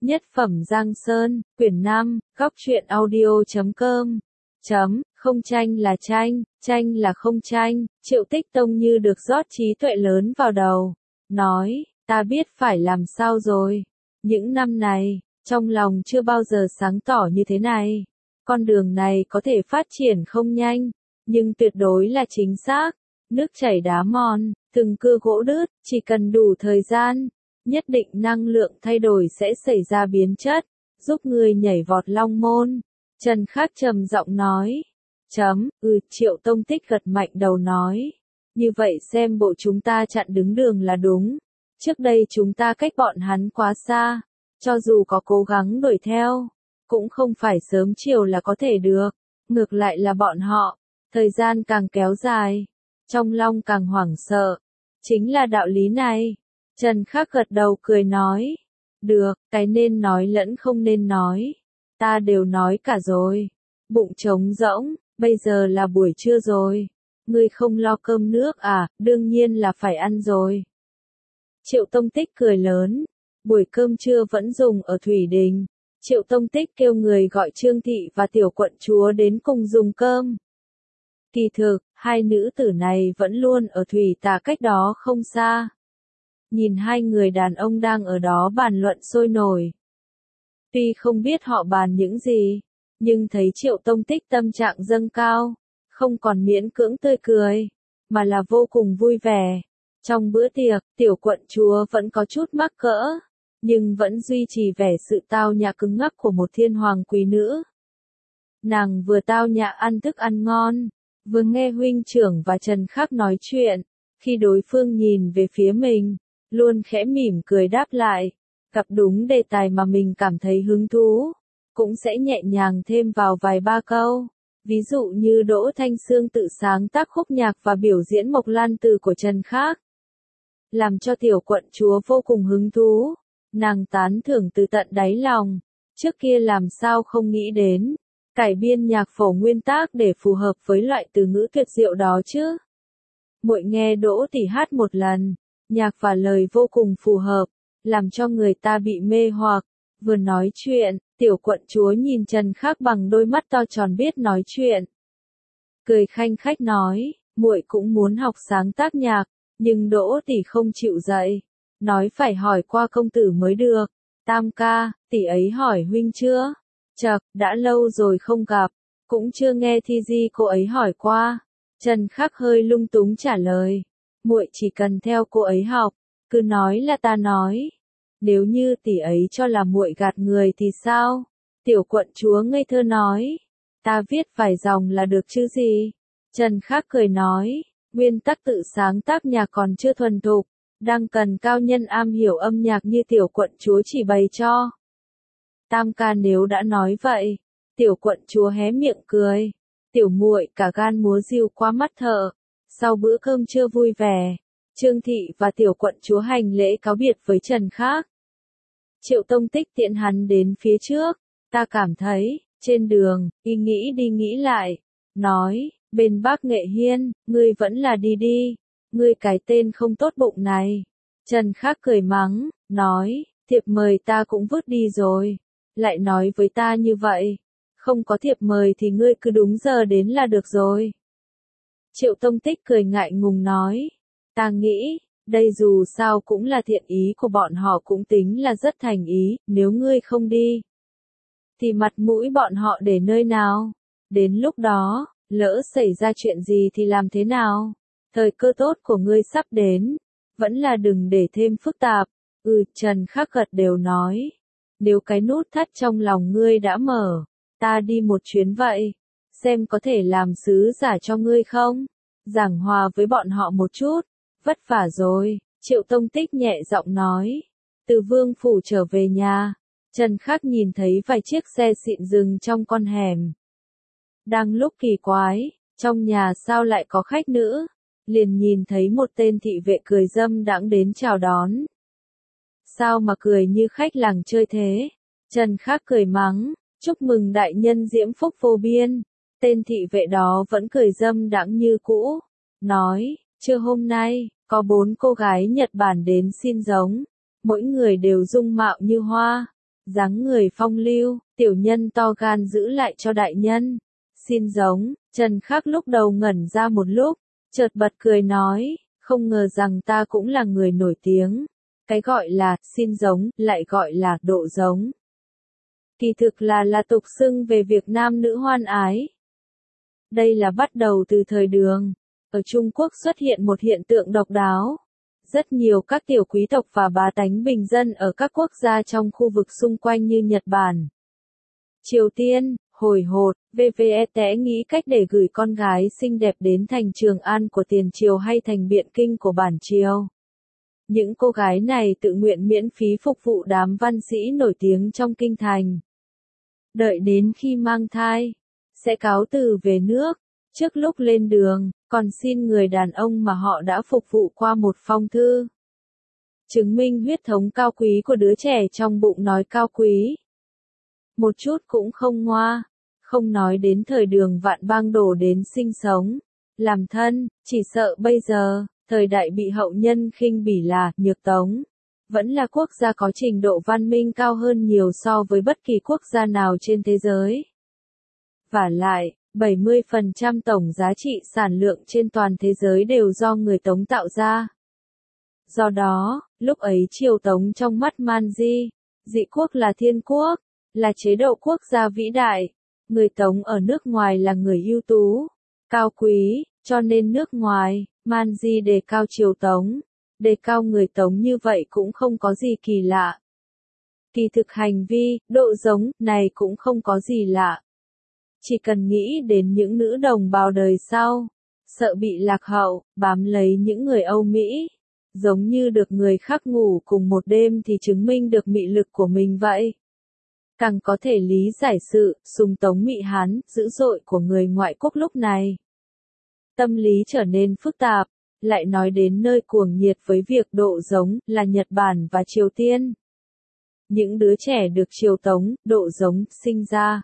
Nhất phẩm Giang Sơn, quyển 5, góc truyện audio.com. Không tranh là tranh, tranh là không tranh, Triệu Tích Tông như được rót trí tuệ lớn vào đầu. Nói, ta biết phải làm sao rồi. Những năm này, trong lòng chưa bao giờ sáng tỏ như thế này. Con đường này có thể phát triển không nhanh, nhưng tuyệt đối là chính xác. Nước chảy đá mòn, từng cưa gỗ đứt, chỉ cần đủ thời gian, nhất định năng lượng thay đổi sẽ xảy ra biến chất, giúp người nhảy vọt long môn. Trần Khắc trầm giọng nói. Triệu Tông Tích gật mạnh đầu nói. Như vậy xem bộ chúng ta chặn đứng đường là đúng. Trước đây chúng ta cách bọn hắn quá xa, cho dù có cố gắng đuổi theo, cũng không phải sớm chiều là có thể được. Ngược lại là bọn họ, thời gian càng kéo dài, trong lòng càng hoảng sợ. Chính là đạo lý này. Trần Khắc gật đầu cười nói. Được, cái nên nói lẫn không nên nói, ta đều nói cả rồi. Bụng trống rỗng, bây giờ là buổi trưa rồi. Ngươi không lo cơm nước à, đương nhiên là phải ăn rồi. Triệu Tông Tích cười lớn. Buổi cơm trưa vẫn dùng ở Thủy Đình. Triệu Tông Tích kêu người gọi Trương Thị và Tiểu Quận Chúa đến cùng dùng cơm. Kỳ thực, hai nữ tử này vẫn luôn ở Thủy Tà cách đó không xa. Nhìn hai người đàn ông đang ở đó bàn luận sôi nổi. Tuy không biết họ bàn những gì, nhưng thấy Triệu Tông Tích tâm trạng dâng cao, không còn miễn cưỡng tươi cười, mà là vô cùng vui vẻ. Trong bữa tiệc, Tiểu Quận Chúa vẫn có chút mắc cỡ, nhưng vẫn duy trì vẻ sự tao nhã cứng ngắc của một thiên hoàng quý nữ. Nàng vừa tao nhã ăn thức ăn ngon, vừa nghe huynh trưởng và Trần Khắc nói chuyện. Khi đối phương nhìn về phía mình, luôn khẽ mỉm cười đáp lại, gặp đúng đề tài mà mình cảm thấy hứng thú, cũng sẽ nhẹ nhàng thêm vào vài ba câu. Ví dụ như Đỗ Thanh Sương tự sáng tác khúc nhạc và biểu diễn Mộc Lan Từ của Trần Khắc, làm cho Tiểu Quận Chúa vô cùng hứng thú. Nàng tán thưởng từ tận đáy lòng, trước kia làm sao không nghĩ đến cải biên nhạc phổ nguyên tác để phù hợp với loại từ ngữ tuyệt diệu đó chứ. Muội nghe Đỗ tỷ hát một lần, nhạc và lời vô cùng phù hợp, làm cho người ta bị mê hoặc. Vừa nói chuyện, Tiểu Quận Chúa nhìn Trần Khắc bằng đôi mắt to tròn biết nói chuyện. Cười khanh khách nói, muội cũng muốn học sáng tác nhạc, nhưng Đỗ tỷ không chịu dạy, nói phải hỏi qua công tử mới được. Tam ca, tỷ ấy hỏi huynh chưa? Chậc, đã lâu rồi không gặp, cũng chưa nghe thi di cô ấy hỏi qua. Trần Khắc hơi lung túng trả lời, muội chỉ cần theo cô ấy học, cứ nói là ta nói. Nếu như tỷ ấy cho là muội gạt người thì sao? Tiểu Quận Chúa ngây thơ nói, ta viết vài dòng là được chứ gì? Trần Khắc cười nói, nguyên tắc tự sáng tác nhạc còn chưa thuần thục, đang cần cao nhân am hiểu âm nhạc như Tiểu Quận Chúa chỉ bày cho. Tam ca nếu đã nói vậy, Tiểu Quận Chúa hé miệng cười, tiểu muội cả gan múa diêu qua mắt thợ. Sau bữa cơm trưa vui vẻ, Trương Thị và Tiểu Quận Chúa hành lễ cáo biệt với Trần Khắc. Triệu Tông Tích tiễn hắn đến phía trước, ta cảm thấy, trên đường, y nghĩ đi nghĩ lại, nói, bên Bắc Nghệ Hiên, ngươi vẫn là đi đi, ngươi cái tên không tốt bụng này. Trần Khắc cười mắng, nói, thiệp mời ta cũng vứt đi rồi, lại nói với ta như vậy, không có thiệp mời thì ngươi cứ đúng giờ đến là được rồi. Triệu Tông Tích cười ngại ngùng nói, ta nghĩ, đây dù sao cũng là thiện ý của bọn họ, cũng tính là rất thành ý, nếu ngươi không đi, thì mặt mũi bọn họ để nơi nào? Đến lúc đó, lỡ xảy ra chuyện gì thì làm thế nào? Thời cơ tốt của ngươi sắp đến, vẫn là đừng để thêm phức tạp. Trần Khắc gật đều nói, nếu cái nút thắt trong lòng ngươi đã mở, ta đi một chuyến vậy, xem có thể làm sứ giả cho ngươi không? Giảng hòa với bọn họ một chút, vất vả rồi. Triệu Tông Tích nhẹ giọng nói. Từ Vương phủ trở về nhà, Trần Khắc nhìn thấy vài chiếc xe xịn dừng trong con hẻm. Đang lúc kỳ quái, trong nhà sao lại có khách nữ, liền nhìn thấy một tên thị vệ cười dâm đãng đến chào đón. Sao mà cười như khách làng chơi thế? Trần Khắc cười mắng, chúc mừng đại nhân diễm phúc vô biên. Tên thị vệ đó vẫn cười dâm đãng như cũ, nói, trưa hôm nay, có 4 cô gái Nhật Bản đến xin giống, mỗi người đều dung mạo như hoa, dáng người phong lưu, tiểu nhân to gan giữ lại cho đại nhân. Xin giống, Trần Khắc lúc đầu ngẩn ra một lúc, chợt bật cười nói, không ngờ rằng ta cũng là người nổi tiếng. Cái gọi là xin giống, lại gọi là độ giống. Kỳ thực là tục xưng về việc nam nữ hoan ái. Đây là bắt đầu từ thời Đường. Ở Trung Quốc xuất hiện một hiện tượng độc đáo. Rất nhiều các tiểu quý tộc và bá tánh bình dân ở các quốc gia trong khu vực xung quanh như Nhật Bản, Triều Tiên, hồi hột, VVE nghĩ cách để gửi con gái xinh đẹp đến thành Trường An của tiền triều hay thành Biện Kinh của bản triều. Những cô gái này tự nguyện miễn phí phục vụ đám văn sĩ nổi tiếng trong kinh thành. Đợi đến khi mang thai, sẽ cáo từ về nước, trước lúc lên đường, còn xin người đàn ông mà họ đã phục vụ qua một phong thư. Chứng minh huyết thống cao quý của đứa trẻ trong bụng, nói cao quý. Một chút cũng không ngoa, không nói đến thời Đường vạn bang đổ đến sinh sống, làm thân, chỉ sợ bây giờ, thời đại bị hậu nhân khinh bỉ là Nhược Tống, vẫn là quốc gia có trình độ văn minh cao hơn nhiều so với bất kỳ quốc gia nào trên thế giới. Vả lại, 70% tổng giá trị sản lượng trên toàn thế giới đều do người Tống tạo ra. Do đó, lúc ấy triều Tống trong mắt Man Di, dị quốc là thiên quốc, là chế độ quốc gia vĩ đại. Người Tống ở nước ngoài là người ưu tú, cao quý, cho nên nước ngoài, Man Di đề cao triều Tống, đề cao người Tống như vậy cũng không có gì kỳ lạ. Kỳ thực hành vi, độ giống, này cũng không có gì lạ. Chỉ cần nghĩ đến những nữ đồng bào đời sau, sợ bị lạc hậu, bám lấy những người Âu Mỹ, giống như được người khác ngủ cùng một đêm thì chứng minh được mị lực của mình vậy. Càng có thể lý giải sự sùng tống mị Hán dữ dội của người ngoại quốc lúc này. Tâm lý trở nên phức tạp, lại nói đến nơi cuồng nhiệt với việc độ giống là Nhật Bản và Triều Tiên. Những đứa trẻ được triều Tống, độ giống, sinh ra.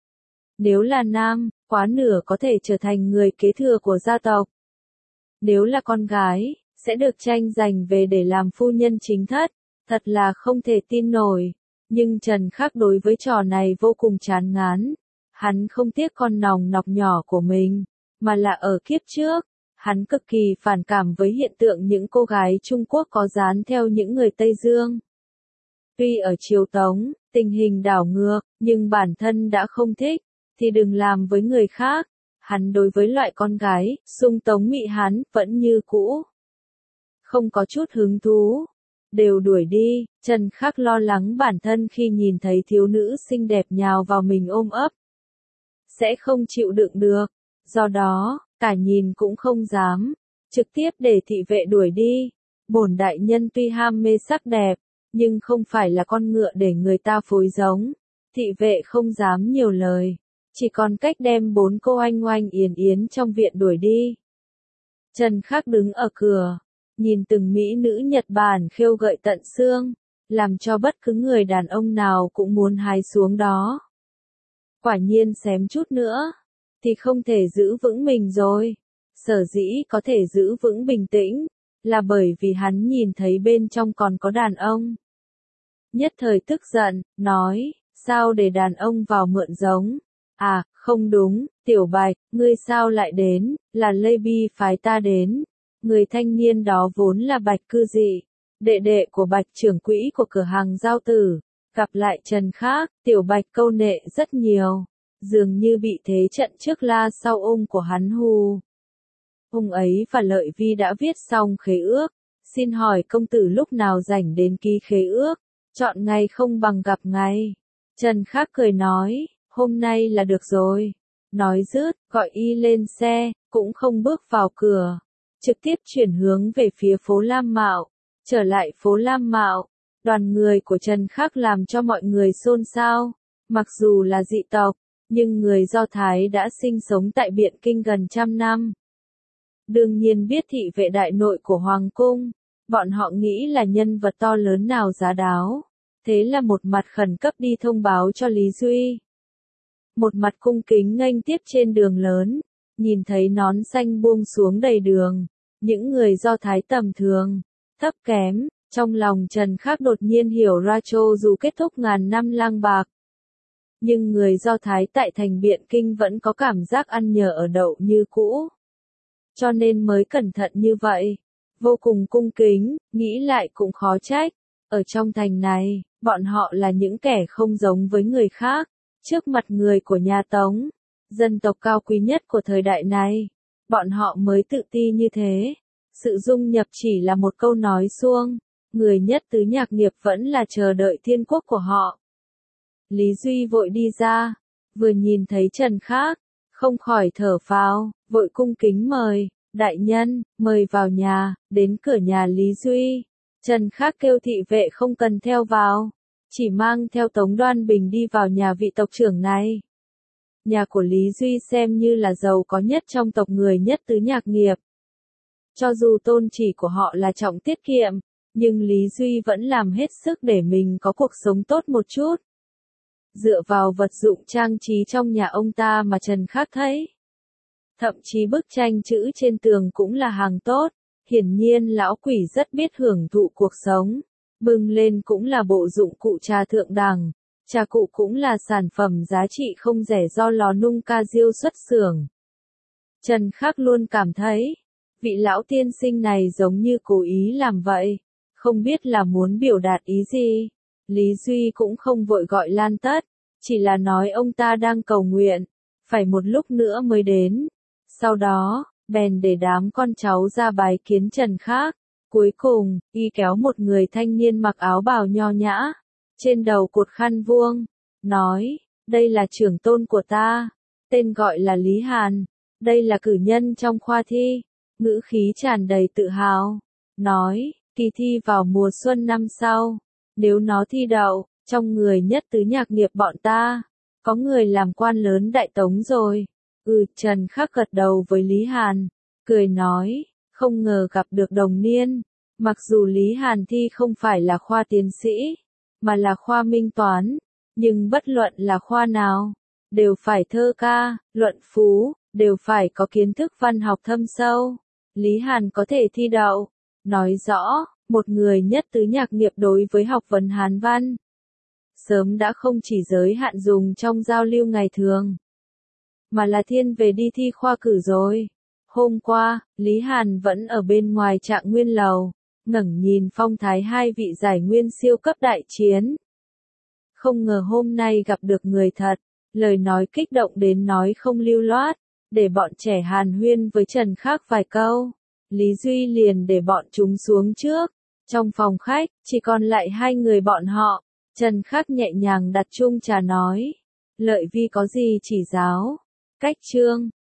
Nếu là nam, quá nửa có thể trở thành người kế thừa của gia tộc. Nếu là con gái, sẽ được tranh giành về để làm phu nhân chính thất. Thật là không thể tin nổi. Nhưng Trần Khắc đối với trò này vô cùng chán ngán. Hắn không tiếc con nòng nọc nhỏ của mình, mà là ở kiếp trước. Hắn cực kỳ phản cảm với hiện tượng những cô gái Trung Quốc có dán theo những người Tây Dương. Tuy ở triều Tống, tình hình đảo ngược, nhưng bản thân đã không thích, thì đừng làm với người khác. Hắn đối với loại con gái, sung tống mị Hán, vẫn như cũ. Không có chút hứng thú. Đều đuổi đi, Trần Khắc lo lắng bản thân khi nhìn thấy thiếu nữ xinh đẹp nhào vào mình ôm ấp. Sẽ không chịu đựng được. Do đó, cả nhìn cũng không dám. Trực tiếp để thị vệ đuổi đi. Bổn đại nhân tuy ham mê sắc đẹp, nhưng không phải là con ngựa để người ta phối giống. Thị vệ không dám nhiều lời. Chỉ còn cách đem 4 cô oanh oanh yến yến trong viện đuổi đi. Trần Khắc đứng ở cửa, nhìn từng mỹ nữ Nhật Bản khêu gợi tận xương, làm cho bất cứ người đàn ông nào cũng muốn hái xuống đó. Quả nhiên xém chút nữa, thì không thể giữ vững mình rồi. Sở dĩ có thể giữ vững bình tĩnh, là bởi vì hắn nhìn thấy bên trong còn có đàn ông. Nhất thời tức giận, nói, sao để đàn ông vào mượn giống? À, không đúng, Tiểu Bạch, ngươi sao lại đến, là Lê Bi phái ta đến. Người thanh niên đó vốn là Bạch Cư Dị, đệ đệ của Bạch trưởng quỹ của cửa hàng Giao Tử. Gặp lại Trần Khắc, Tiểu Bạch câu nệ rất nhiều, dường như bị thế trận trước la sau ôm của hắn hù. Ông ấy và Lợi Vi đã viết xong khế ước, xin hỏi công tử lúc nào rảnh đến ký khế ước, chọn ngày không bằng gặp ngày. Trần Khắc cười nói, hôm nay là được rồi. Nói dứt, gọi y lên xe, cũng không bước vào cửa. Trực tiếp chuyển hướng về phía phố Lam Mạo. Trở lại phố Lam Mạo, đoàn người của Trần Khắc làm cho mọi người xôn xao. Mặc dù là dị tộc, nhưng người Do Thái đã sinh sống tại Biện Kinh gần 100 năm. Đương nhiên biết thị vệ đại nội của Hoàng Cung, bọn họ nghĩ là nhân vật to lớn nào giá đáo. Thế là một mặt khẩn cấp đi thông báo cho Lý Duy. Một mặt cung kính nghênh tiếp trên đường lớn, nhìn thấy nón xanh buông xuống đầy đường. Những người Do Thái tầm thường, thấp kém, Trong lòng Trần Khắc đột nhiên hiểu ra cho dù kết thúc ngàn năm lang bạc. Nhưng người Do Thái tại thành Biện Kinh vẫn có cảm giác ăn nhờ ở đậu như cũ. Cho nên mới cẩn thận như vậy. Vô cùng cung kính, nghĩ lại cũng khó trách. Ở trong thành này, bọn họ là những kẻ không giống với người khác. Trước mặt người của nhà Tống, dân tộc cao quý nhất của thời đại này, bọn họ mới tự ti như thế. Sự dung nhập chỉ là một câu nói suông, người nhất tứ Nhạc Nghiệp vẫn là chờ đợi thiên quốc của họ. Lý Duy vội đi ra, vừa nhìn thấy Trần Khắc, không khỏi thở phào, vội cung kính mời, đại nhân, mời vào nhà, đến cửa nhà Lý Duy. Trần Khắc kêu thị vệ không cần theo vào, chỉ mang theo Tống Đoan Bình đi vào nhà vị tộc trưởng này. Nhà của Lý Duy xem như là giàu có nhất trong tộc người nhất tứ Nhạc Nghiệp. Cho dù tôn chỉ của họ là trọng tiết kiệm, nhưng Lý Duy vẫn làm hết sức để mình có cuộc sống tốt một chút. Dựa vào vật dụng trang trí trong nhà ông ta mà Trần Khắc thấy. Thậm chí bức tranh chữ trên tường cũng là hàng tốt, hiển nhiên lão quỷ rất biết hưởng thụ cuộc sống. Bưng lên cũng là bộ dụng cụ trà thượng đẳng, trà cụ cũng là sản phẩm giá trị không rẻ do lò nung Ca Diêu xuất xưởng. Trần Khắc luôn cảm thấy, vị lão tiên sinh này giống như cố ý làm vậy, không biết là muốn biểu đạt ý gì. Lý Duy cũng không vội gọi lan tất, chỉ là nói ông ta đang cầu nguyện, phải một lúc nữa mới đến. Sau đó, bèn để đám con cháu ra bái kiến Trần Khắc. Cuối cùng, y kéo một người thanh niên mặc áo bào nho nhã, trên đầu cột khăn vuông, nói, đây là trưởng tôn của ta, tên gọi là Lý Hàn, đây là cử nhân trong khoa thi, ngữ khí tràn đầy tự hào, nói, kỳ thi vào mùa xuân năm sau, nếu nó thi đậu, trong người nhất tứ Nhạc Nghiệp bọn ta, có người làm quan lớn đại tống rồi. Trần Khắc gật đầu với Lý Hàn, cười nói, không ngờ gặp được đồng niên, mặc dù Lý Hàn thi không phải là khoa tiến sĩ, mà là khoa minh toán, nhưng bất luận là khoa nào, đều phải thơ ca, luận phú, đều phải có kiến thức văn học thâm sâu. Lý Hàn có thể thi đậu, nói rõ, một người nhất tứ Nhạc Nghiệp đối với học vấn Hán văn, sớm đã không chỉ giới hạn dùng trong giao lưu ngày thường, mà là thiên về đi thi khoa cử rồi. Hôm qua, Lý Hàn vẫn ở bên ngoài Trạng Nguyên lầu, ngẩng nhìn phong thái hai vị giải nguyên siêu cấp đại chiến. Không ngờ hôm nay gặp được người thật, lời nói kích động đến nói không lưu loát, để bọn trẻ hàn huyên với Trần Khắc vài câu. Lý Duy liền để bọn chúng xuống trước, trong phòng khách, chỉ còn lại hai người bọn họ. Trần Khắc nhẹ nhàng đặt chung trà nói, Lợi Vi có gì chỉ giáo? Cách chương